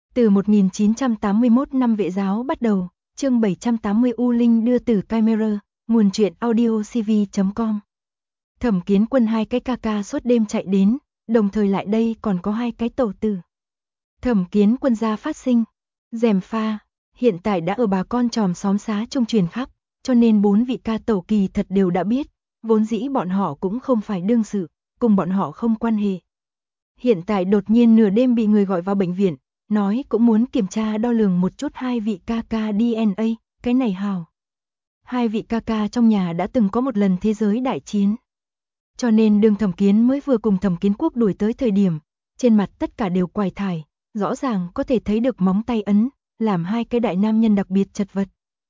Từ 1981 năm Vệ giáo bắt đầu, chương 780 U Linh đưa từ Chimera, nguồn truyện audio cv.com. Thẩm Kiến Quân hai cái ca ca suốt đêm chạy đến, đồng thời lại đây còn có hai cái tẩu tử. Thẩm Kiến Quân ra phát sinh, gièm pha, hiện tại đã ở bà con chòm xóm xá trung truyền khắp, cho nên bốn vị ca tẩu kỳ thật đều đã biết, vốn dĩ bọn họ cũng không phải đương sự, cùng bọn họ không quan hệ. Hiện tại đột nhiên nửa đêm bị người gọi vào bệnh viện, nói cũng muốn kiểm tra đo lường một chút hai vị ca ca DNA, cái này hào. Hai vị ca ca trong nhà đã từng có một lần thế giới đại chiến. Cho nên đường Thẩm Kiến mới vừa cùng Thẩm Kiến Quốc đuổi tới thời điểm, trên mặt tất cả đều quài thải, rõ ràng có thể thấy được móng tay ấn, làm hai cái đại nam nhân đặc biệt chật vật.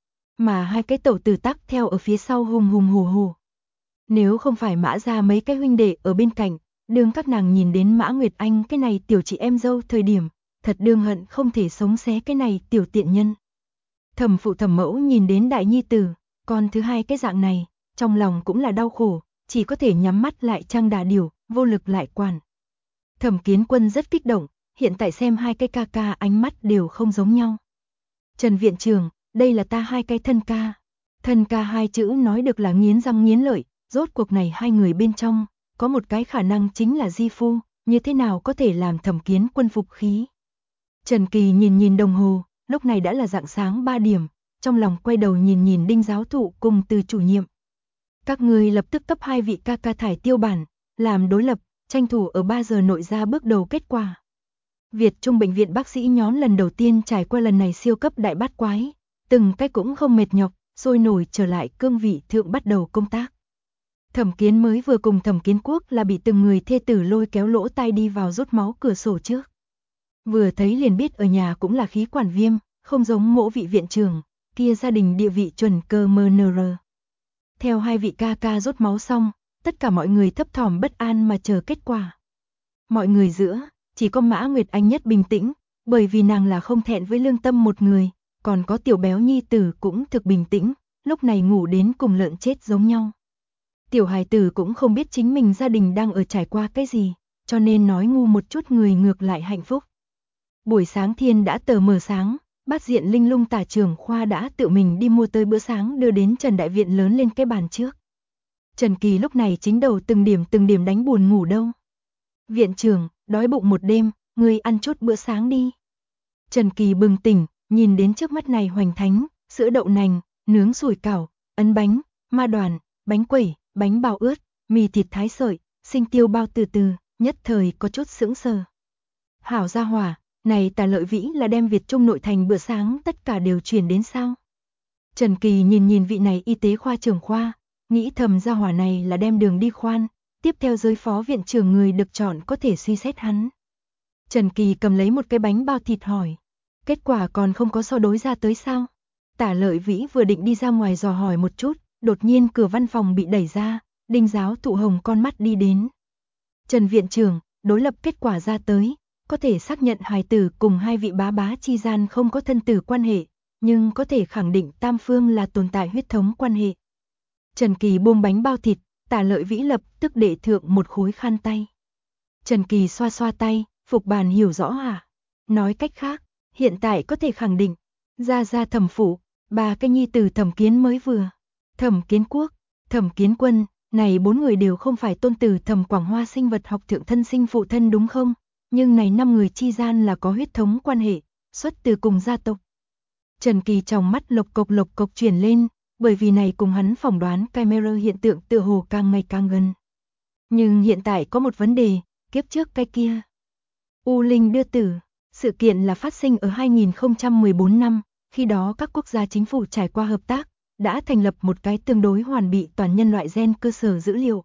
Mà hai cái tẩu tử tắc theo ở phía sau hùng hùng hổ hổ. Nếu không phải Mã ra mấy cái huynh đệ ở bên cạnh, đương các nàng nhìn đến Mã Nguyệt Anh cái này tiểu chị em dâu thời điểm, thật đương hận không thể sống xé cái này tiểu tiện nhân. Thẩm phụ thẩm mẫu nhìn đến đại nhi tử, con thứ hai cái dạng này, trong lòng cũng là đau khổ, chỉ có thể nhắm mắt lại trang đà điểu, vô lực lại quản. Thẩm Kiến Quân rất kích động, hiện tại xem hai cái ca ca ánh mắt đều không giống nhau. Trần viện trưởng, đây là ta hai cái thân ca. Thân ca hai chữ nói được là nghiến răng nghiến lợi, rốt cuộc này hai người bên trong, có một cái khả năng chính là di phu, như thế nào có thể làm Thẩm Kiến Quân phục khí. Trần Kỳ nhìn đồng hồ, lúc này đã là rạng sáng 3 điểm, trong lòng quay đầu nhìn Đinh giáo thụ cùng Từ chủ nhiệm. Các người lập tức cấp hai vị ca ca thải tiêu bản, làm đối lập, tranh thủ ở 3 giờ nội ra bước đầu kết quả. Việt Trung bệnh viện bác sĩ nhóm lần đầu tiên trải qua lần này siêu cấp đại bát quái, từng cái cũng không mệt nhọc, sôi nổi trở lại cương vị thượng bắt đầu công tác. Thẩm Kiến mới vừa cùng Thẩm Kiến Quốc là bị từng người thê tử lôi kéo lỗ tai đi vào rút máu cửa sổ trước. Vừa thấy liền biết ở nhà cũng là khí quản viêm, không giống mỗ vị viện trưởng, kia gia đình địa vị chuẩn cơ MNR. Theo hai vị ca ca rút máu xong, tất cả mọi người thấp thỏm bất an mà chờ kết quả. Mọi người giữa, chỉ có Mã Nguyệt Anh nhất bình tĩnh, bởi vì nàng là không thẹn với lương tâm một người, còn có tiểu béo nhi tử cũng thực bình tĩnh, lúc này ngủ đến cùng lợn chết giống nhau. Tiểu hài tử cũng không biết chính mình gia đình đang ở trải qua cái gì, cho nên nói ngu một chút người ngược lại hạnh phúc. Buổi sáng thiên đã tờ mờ sáng, Bát Diện Linh Lung tả trưởng khoa đã tự mình đi mua tới bữa sáng đưa đến Trần Đại Viện lớn lên cái bàn trước. Trần Kỳ lúc này chính đầu từng điểm đánh buồn ngủ đâu. Viện trưởng, đói bụng một đêm, ngươi ăn chút bữa sáng đi. Trần Kỳ bừng tỉnh, nhìn đến trước mắt này hoành thánh, sữa đậu nành, nướng sủi cảo, ấn bánh, ma đoàn, bánh quẩy, bánh bao ướt, mì thịt thái sợi, sinh tiêu bao từ, nhất thời có chút sững sờ. Hảo gia hỏa, này Tà Lợi Vĩ là đem Việt Trung nội thành bữa sáng tất cả đều truyền đến sao? Trần Kỳ nhìn vị này y tế khoa trưởng khoa, nghĩ thầm gia hỏa này là đem đường đi khoan, tiếp theo giới phó viện trưởng người được chọn có thể suy xét hắn. Trần Kỳ cầm lấy một cái bánh bao thịt hỏi, kết quả còn không có so đối ra tới sao? Tả Lợi Vĩ vừa định đi ra ngoài dò hỏi một chút, đột nhiên cửa văn phòng bị đẩy ra, Đinh giáo thụ hồng con mắt đi đến. Trần viện trưởng, đối lập kết quả ra tới, có thể xác nhận hài tử cùng hai vị bá bá chi gian không có thân tử quan hệ, nhưng có thể khẳng định tam phương là tồn tại huyết thống quan hệ. Trần Kỳ buông bánh bao thịt, Tả Lợi Vĩ lập tức để thượng một khối khăn tay. Trần Kỳ xoa xoa tay, phục bàn hiểu rõ à? Nói cách khác, hiện tại có thể khẳng định, ra Thẩm phủ, ba cái nhi tử Thẩm Kiến mới vừa, Thẩm Kiến Quốc, Thẩm Kiến Quân, này bốn người đều không phải tôn tử Thẩm Quảng Hoa sinh vật học thượng thân sinh phụ thân đúng không? Nhưng này 5 người chi gian là có huyết thống quan hệ, xuất từ cùng gia tộc. Trần Kỳ trong mắt lộc cộc chuyển lên, bởi vì này cùng hắn phỏng đoán Chimera hiện tượng tựa hồ càng ngày càng gần. Nhưng hiện tại có một vấn đề, kiếp trước cái kia. U Linh đưa tử, sự kiện là phát sinh ở 2014 năm, khi đó các quốc gia chính phủ trải qua hợp tác, đã thành lập một cái tương đối hoàn bị toàn nhân loại gen cơ sở dữ liệu.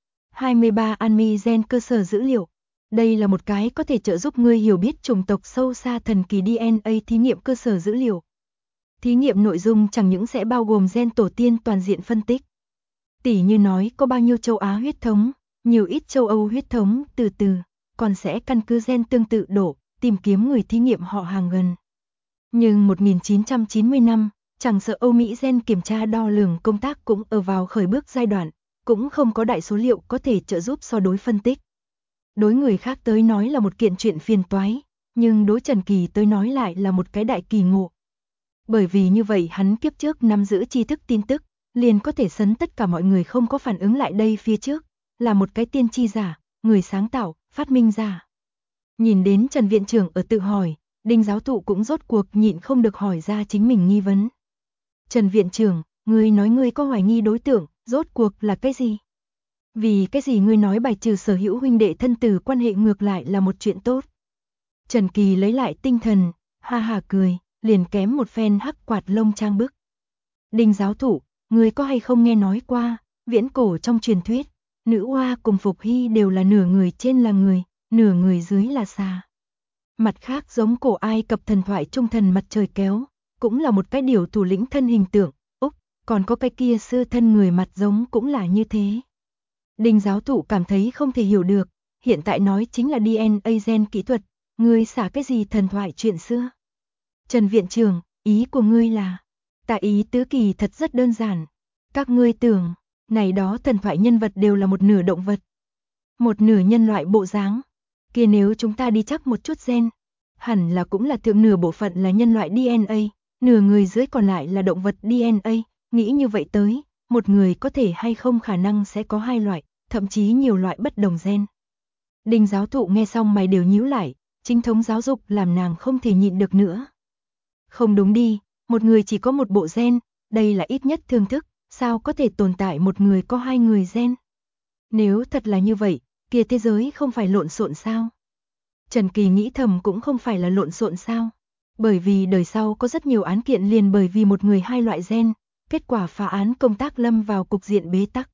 23 Anmi gen cơ sở dữ liệu. Đây là một cái có thể trợ giúp ngươi hiểu biết chủng tộc sâu xa thần kỳ DNA thí nghiệm cơ sở dữ liệu. Thí nghiệm nội dung chẳng những sẽ bao gồm gen tổ tiên toàn diện phân tích. Tỉ như nói có bao nhiêu châu Á huyết thống, nhiều ít châu Âu huyết thống, từ còn sẽ căn cứ gen tương tự độ, tìm kiếm người thí nghiệm họ hàng gần. Nhưng 1990 năm, chẳng sợ Âu Mỹ gen kiểm tra đo lường công tác cũng ở vào khởi bước giai đoạn, cũng không có đại số liệu có thể trợ giúp so đối phân tích. Đối người khác tới nói là một kiện chuyện phiền toái, nhưng đối Trần Kỳ tới nói lại là một cái đại kỳ ngộ. Bởi vì như vậy hắn kiếp trước nắm giữ tri thức tin tức, liền có thể sấn tất cả mọi người không có phản ứng lại đây phía trước, là một cái tiên tri giả, người sáng tạo, phát minh giả. Nhìn đến Trần viện trưởng ở tự hỏi, Đinh giáo thụ cũng rốt cuộc nhịn không được hỏi ra chính mình nghi vấn. Trần viện trưởng, ngươi nói ngươi có hoài nghi đối tượng, rốt cuộc là cái gì? Vì cái gì ngươi nói bài trừ sở hữu huynh đệ thân tử quan hệ ngược lại là một chuyện tốt? Trần Kỳ lấy lại tinh thần, ha ha cười, liền kém một phen hắc quạt lông trang bức. Đinh giáo thụ, ngươi có hay không nghe nói qua, viễn cổ trong truyền thuyết, nữ hoa cùng Phục Hy đều là nửa người trên là người, nửa người dưới là xà. Mặt khác giống cổ Ai Cập thần thoại trung thần mặt trời kéo, cũng là một cái điều thủ lĩnh thân hình tượng, còn có cái kia sư thân người mặt giống cũng là như thế. Đinh giáo thụ cảm thấy không thể hiểu được, hiện tại nói chính là DNA gen kỹ thuật, ngươi xả cái gì thần thoại chuyện xưa? Trần viện trưởng, ý của ngươi là, ta ý tứ kỳ thật rất đơn giản, các ngươi tưởng, này đó thần thoại nhân vật đều là một nửa động vật, một nửa nhân loại bộ dáng, kia nếu chúng ta đi chắc một chút gen, hẳn là cũng là thượng nửa bộ phận là nhân loại DNA, nửa người dưới còn lại là động vật DNA, nghĩ như vậy tới, một người có thể hay không khả năng sẽ có hai loại, thậm chí nhiều loại bất đồng gen. Đinh giáo thụ nghe xong mày đều nhíu lại, chính thống giáo dục làm nàng không thể nhịn được nữa. Không đúng đi, một người chỉ có một bộ gen, đây là ít nhất thương thức, sao có thể tồn tại một người có hai người gen? Nếu thật là như vậy, kia thế giới không phải lộn xộn sao? Trần Kỳ nghĩ thầm cũng không phải là lộn xộn sao? Bởi vì đời sau có rất nhiều án kiện liền bởi vì một người hai loại gen, kết quả phá án công tác lâm vào cục diện bế tắc.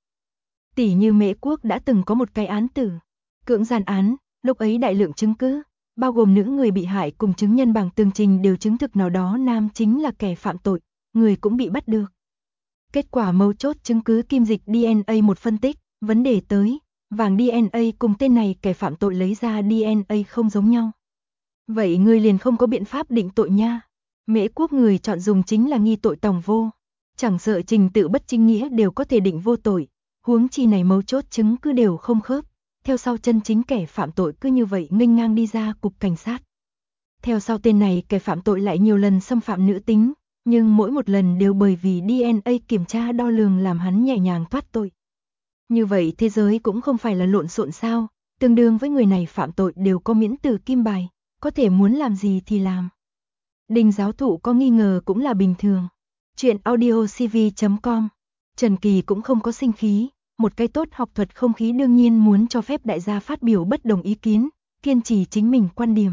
Tỷ như Mễ Quốc đã từng có một cái án tử, cưỡng gian án, lúc ấy đại lượng chứng cứ, bao gồm nữ người bị hại cùng chứng nhân bằng tường trình đều chứng thực nào đó nam chính là kẻ phạm tội, người cũng bị bắt được. Kết quả mấu chốt chứng cứ kim dịch DNA một phân tích, vấn đề tới, vàng DNA cùng tên này kẻ phạm tội lấy ra DNA không giống nhau. Vậy người liền không có biện pháp định tội nha. Mễ Quốc người chọn dùng chính là nghi tội tòng vô, chẳng sợ trình tự bất chính nghĩa đều có thể định vô tội, huống chi này mấu chốt chứng cứ đều không khớp. Theo sau chân chính kẻ phạm tội cứ như vậy nghênh ngang đi ra cục cảnh sát. Theo sau tên này kẻ phạm tội lại nhiều lần xâm phạm nữ tính, nhưng mỗi một lần đều bởi vì DNA kiểm tra đo lường làm hắn nhẹ nhàng thoát tội. Như vậy thế giới cũng không phải là lộn xộn sao, tương đương với người này phạm tội đều có miễn tử kim bài, có thể muốn làm gì thì làm. Đinh giáo thụ có nghi ngờ cũng là bình thường. Chuyện audiocv.com. Trần Kỳ cũng không có sinh khí, một cái tốt học thuật không khí đương nhiên muốn cho phép đại gia phát biểu bất đồng ý kiến, kiên trì chính mình quan điểm.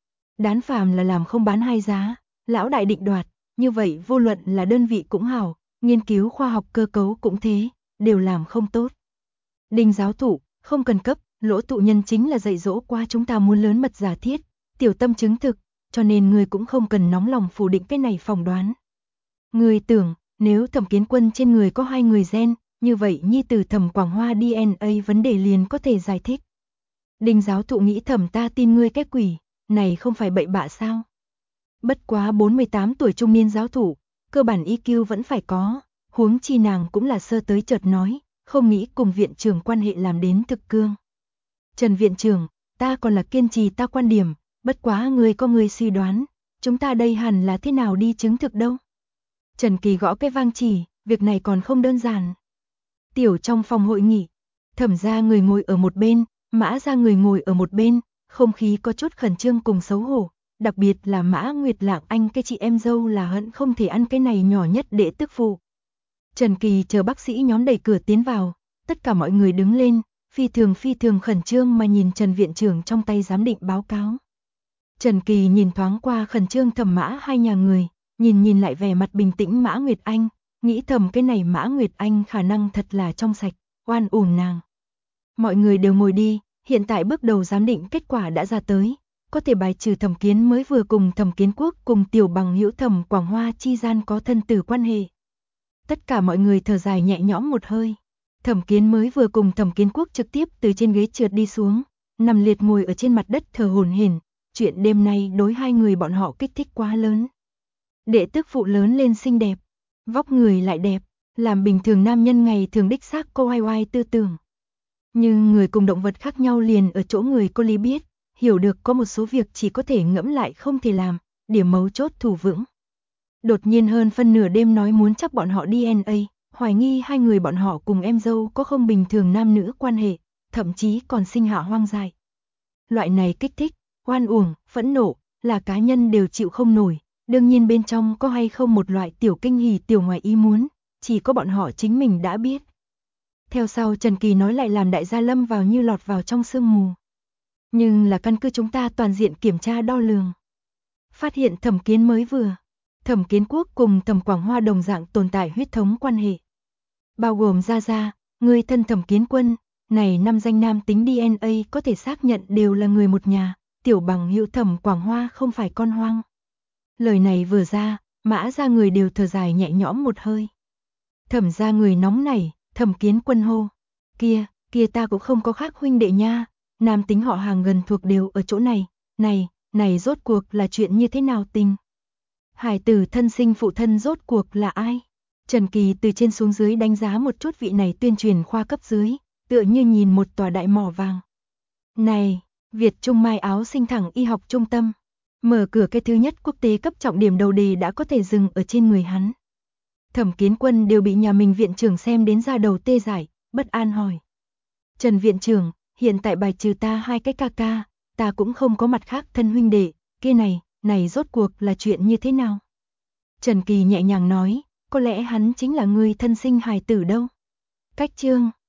Đán phàm là làm không bán hai giá, lão đại định đoạt, như vậy vô luận là đơn vị cũng hảo, nghiên cứu khoa học cơ cấu cũng thế, đều làm không tốt. Đinh giáo thụ, không cần cấp, Lỗ tụ nhân chính là dạy dỗ qua chúng ta muốn lớn mật giả thiết, tiểu tâm chứng thực, cho nên người cũng không cần nóng lòng phủ định cái này phỏng đoán. Người tưởng, nếu Thẩm Kiến Quân trên người có hai người gen, như vậy nhi tử Thẩm Quảng Hoa DNA vấn đề liền có thể giải thích. Đinh giáo thụ nghĩ thầm ta tin ngươi cái quỷ, này không phải bậy bạ sao? Bất quá 48 tuổi trung niên giáo thụ, cơ bản EQ vẫn phải có, huống chi nàng cũng là sơ tới chợt nói, không nghĩ cùng viện trưởng quan hệ làm đến thực cương. Trần viện trưởng, ta còn là kiên trì ta quan điểm, bất quá ngươi có người suy đoán, chúng ta đây hẳn là thế nào đi chứng thực đâu? Trần Kỳ gõ cái vang chỉ, việc này còn không đơn giản. Tiểu trong phòng hội nghị, Thẩm gia người ngồi ở một bên, Mã gia người ngồi ở một bên, không khí có chút khẩn trương cùng xấu hổ, đặc biệt là Mã Nguyệt Lạng Anh cái chị em dâu là hận không thể ăn cái này nhỏ nhất đệ tức phụ. Trần Kỳ chờ bác sĩ nhóm đẩy cửa tiến vào, tất cả mọi người đứng lên, phi thường khẩn trương mà nhìn Trần viện trưởng trong tay giám định báo cáo. Trần Kỳ nhìn thoáng qua khẩn trương Thẩm Mã hai nhà người, nhìn lại vẻ mặt bình tĩnh Mã Nguyệt Anh, nghĩ thầm cái này Mã Nguyệt Anh khả năng thật là trong sạch, oan uổng nàng. Mọi người đều ngồi đi, hiện tại bước đầu giám định kết quả đã ra tới, có thể bài trừ Thẩm Kiến mới vừa cùng Thẩm Kiến Quốc cùng tiểu bằng hữu Thẩm Quảng Hoa chi gian có thân tử quan hệ. Tất cả mọi người thở dài nhẹ nhõm một hơi. Thẩm Kiến mới vừa cùng Thẩm Kiến Quốc trực tiếp từ trên ghế trượt đi xuống, nằm liệt ngồi ở trên mặt đất thở hổn hển. Chuyện đêm nay đối hai người bọn họ kích thích quá lớn. Đệ tức phụ lớn lên xinh đẹp, vóc người lại đẹp, làm bình thường nam nhân ngày thường đích xác cô oai oai tư tưởng. Nhưng người cùng động vật khác nhau liền ở chỗ người cô lý biết, hiểu được có một số việc chỉ có thể ngẫm lại không thể làm, điểm mấu chốt thủ vững. Đột nhiên hơn phân nửa đêm nói muốn chắc bọn họ DNA, hoài nghi hai người bọn họ cùng em dâu có không bình thường nam nữ quan hệ, thậm chí còn sinh hạ hoang dại. Loại này kích thích, oan uổng, phẫn nộ, là cá nhân đều chịu không nổi, đương nhiên bên trong có hay không một loại tiểu kinh hỉ tiểu ngoài ý muốn, chỉ có bọn họ chính mình đã biết. Theo sau Trần Kỳ nói lại làm đại gia lâm vào như lọt vào trong sương mù. Nhưng là căn cứ chúng ta toàn diện kiểm tra đo lường. Phát hiện Thẩm Kiến mới vừa. Thẩm Kiến Quốc cùng Thẩm Quảng Hoa đồng dạng tồn tại huyết thống quan hệ. Bao gồm Gia, người thân Thẩm Kiến Quân, này 5 danh nam tính DNA có thể xác nhận đều là người một nhà, tiểu bằng hữu Thẩm Quảng Hoa không phải con hoang. Lời này vừa ra, Mã gia người đều thở dài nhẹ nhõm một hơi. Thẩm gia người nóng nảy, Thẩm Kiến Quân hô. Kia ta cũng không có khác huynh đệ nha, nam tính họ hàng gần thuộc đều ở chỗ này, này rốt cuộc là chuyện như thế nào tình? Hải tử thân sinh phụ thân rốt cuộc là ai? Trần Kỳ từ trên xuống dưới đánh giá một chút vị này tuyên truyền khoa cấp dưới, tựa như nhìn một tòa đại mỏ vàng. Này, Việt Trung Mai áo sinh thẳng y học trung tâm, mở cửa cái thứ nhất quốc tế cấp trọng điểm đầu đề đã có thể dừng ở trên người hắn. Thẩm Kiến Quân đều bị nhà mình viện trưởng xem đến da đầu tê dại, bất an hỏi. Trần viện trưởng, hiện tại bài trừ ta hai cái ca ca, ta cũng không có mặt khác thân huynh đệ, kia này rốt cuộc là chuyện như thế nào? Trần Kỳ nhẹ nhàng nói, có lẽ hắn chính là người thân sinh hài tử đâu. Cách chương